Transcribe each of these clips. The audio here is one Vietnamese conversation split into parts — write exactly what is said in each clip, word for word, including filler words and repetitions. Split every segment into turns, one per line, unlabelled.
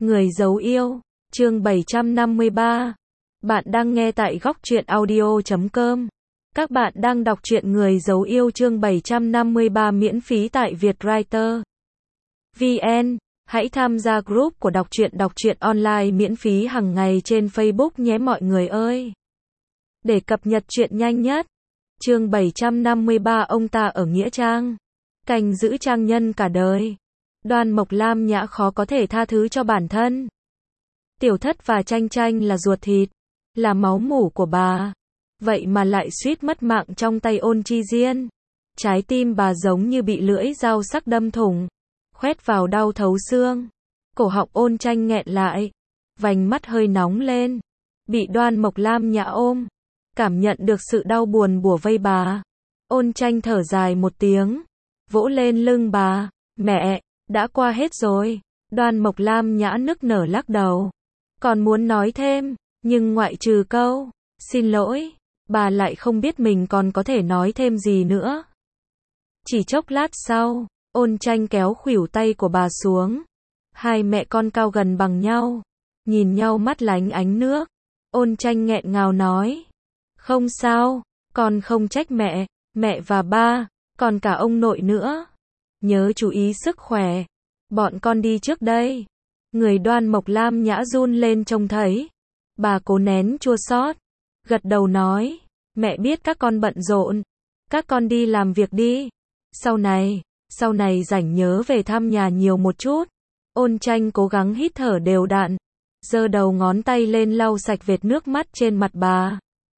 Người giấu yêu, chương bảy trăm năm mươi ba. Bạn đang nghe tại góc truyện audio chấm com. Các bạn đang đọc truyện Người giấu yêu chương bảy trăm năm mươi ba miễn phí tại Vietwriter vê en. Hãy tham gia group của đọc truyện đọc truyện online miễn phí hàng ngày trên Facebook nhé mọi người ơi. Để cập nhật truyện nhanh nhất. Chương bảy trăm năm mươi ba ông ta ở Nghĩa Trang. Canh giữ trang nhân cả đời. Đoan Mộc Lam Nhã khó có thể tha thứ cho bản thân. Tiểu Thất và Tranh Tranh là ruột thịt, là máu mủ của bà. Vậy mà lại suýt mất mạng trong tay Ôn Chi Diên. Trái tim bà giống như bị lưỡi dao sắc đâm thủng, khoét vào đau thấu xương. Cổ họng Ôn Tranh nghẹn lại, vành mắt hơi nóng lên. Bị Đoan Mộc Lam Nhã ôm, cảm nhận được sự đau buồn bủa vây bà. Ôn Tranh thở dài một tiếng, vỗ lên lưng bà. Mẹ, đã qua hết rồi. Đoan Mộc Lam Nhã nức nở lắc đầu. Còn muốn nói thêm, nhưng ngoại trừ câu xin lỗi, bà lại không biết mình còn có thể nói thêm gì nữa. Chỉ chốc lát sau, Ôn Tranh kéo khuỷu tay của bà xuống. Hai mẹ con cao gần bằng nhau, nhìn nhau mắt lánh ánh nước. Ôn Tranh nghẹn ngào nói, không sao, con không trách mẹ, mẹ và ba, còn cả ông nội nữa. Nhớ chú ý sức khỏe. Bọn con đi trước đây. Người Đoan Mộc Lam Nhã run lên trông thấy. Bà cố nén chua xót, gật đầu nói, mẹ biết các con bận rộn. Các con đi làm việc đi. Sau này, sau này rảnh nhớ về thăm nhà nhiều một chút. Ôn Tranh cố gắng hít thở đều đặn, giơ đầu ngón tay lên lau sạch vệt nước mắt trên mặt bà.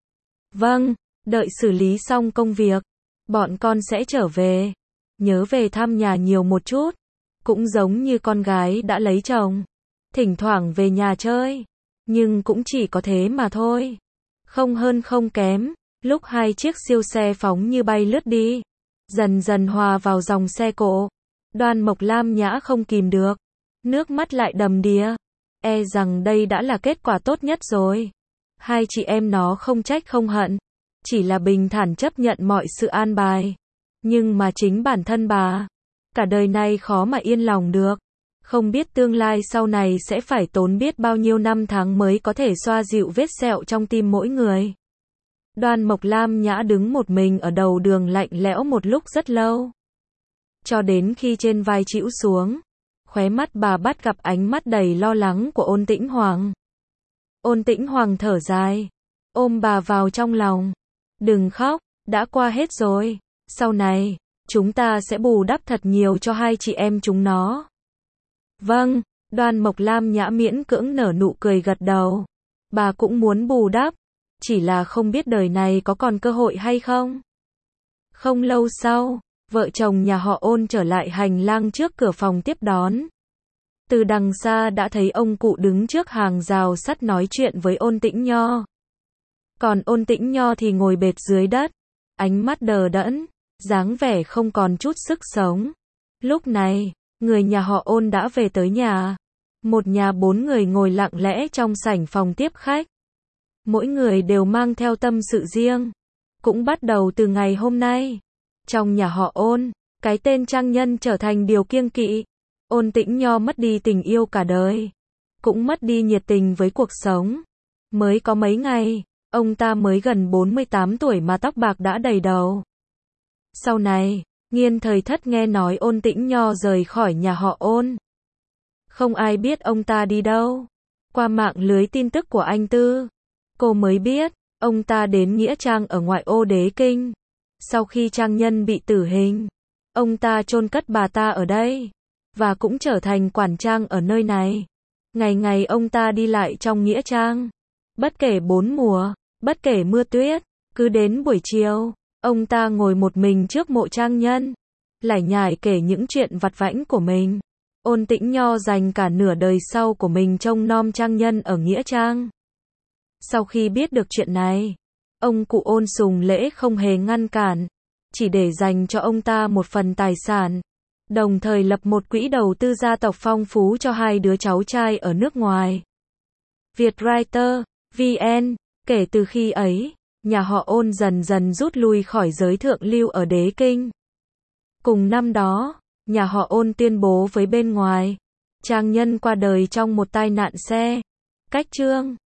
Vâng, đợi xử lý xong công việc, bọn con sẽ trở về. Nhớ về thăm nhà nhiều một chút. Cũng giống như con gái đã lấy chồng, thỉnh thoảng về nhà chơi. Nhưng cũng chỉ có thế mà thôi. Không hơn không kém. Lúc hai chiếc siêu xe phóng như bay lướt đi, dần dần hòa vào dòng xe cộ, Đoan Mộc Lam Nhã không kìm được, nước mắt lại đầm đìa. E rằng đây đã là kết quả tốt nhất rồi. Hai chị em nó không trách không hận, chỉ là bình thản chấp nhận mọi sự an bài. Nhưng mà chính bản thân bà, cả đời này khó mà yên lòng được. Không biết tương lai sau này sẽ phải tốn biết bao nhiêu năm tháng mới có thể xoa dịu vết sẹo trong tim mỗi người. Đoan Mộc Lam Nhã đứng một mình ở đầu đường lạnh lẽo một lúc rất lâu. Cho đến khi trên vai chĩu xuống, khóe mắt bà bắt gặp ánh mắt đầy lo lắng của Ôn Tĩnh Hoàng. Ôn Tĩnh Hoàng thở dài, ôm bà vào trong lòng. Đừng khóc, đã qua hết rồi. Sau này, chúng ta sẽ bù đắp thật nhiều cho hai chị em chúng nó. Vâng, Đoan Mộc Lam Nhã miễn cưỡng nở nụ cười gật đầu. Bà cũng muốn bù đắp, chỉ là không biết đời này có còn cơ hội hay không. Không lâu sau, vợ chồng nhà họ Ôn trở lại hành lang trước cửa phòng tiếp đón. Từ đằng xa đã thấy ông cụ đứng trước hàng rào sắt nói chuyện với Ôn Tĩnh Nho. Còn Ôn Tĩnh Nho thì ngồi bệt dưới đất, ánh mắt đờ đẫn, dáng vẻ không còn chút sức sống. Lúc này, người nhà họ Ôn đã về tới nhà. Một nhà bốn người ngồi lặng lẽ trong sảnh phòng tiếp khách. Mỗi người đều mang theo tâm sự riêng. Cũng bắt đầu từ ngày hôm nay, trong nhà họ Ôn, cái tên trang nhân trở thành điều kiêng kỵ. Ôn Tĩnh Nho mất đi tình yêu cả đời, cũng mất đi nhiệt tình với cuộc sống. Mới có mấy ngày, ông ta mới gần bốn mươi tám tuổi mà tóc bạc đã đầy đầu. Sau này, Nghiên Thời Thất nghe nói Ôn Tĩnh Nho rời khỏi nhà họ Ôn. Không ai biết ông ta đi đâu. Qua mạng lưới tin tức của anh Tư, cô mới biết, ông ta đến Nghĩa Trang ở ngoại ô Đế Kinh. Sau khi trang nhân bị tử hình, ông ta chôn cất bà ta ở đây, và cũng trở thành quản trang ở nơi này. Ngày ngày ông ta đi lại trong Nghĩa Trang. Bất kể bốn mùa, bất kể mưa tuyết, cứ đến buổi chiều, ông ta ngồi một mình trước mộ trang nhân, lải nhải kể những chuyện vặt vãnh của mình. Ôn Tĩnh Nho dành cả nửa đời sau của mình trông nom trang nhân ở Nghĩa Trang. Sau khi biết được chuyện này, ông cụ Ôn Sùng Lễ không hề ngăn cản, chỉ để dành cho ông ta một phần tài sản, đồng thời lập một quỹ đầu tư gia tộc phong phú cho hai đứa cháu trai ở nước ngoài. Vietwriter vê en. Kể từ khi ấy, nhà họ Ôn dần dần rút lui khỏi giới thượng lưu ở Đế Kinh. Cùng năm đó, nhà họ Ôn tuyên bố với bên ngoài, Trang nhân qua đời trong một tai nạn xe. Cách chương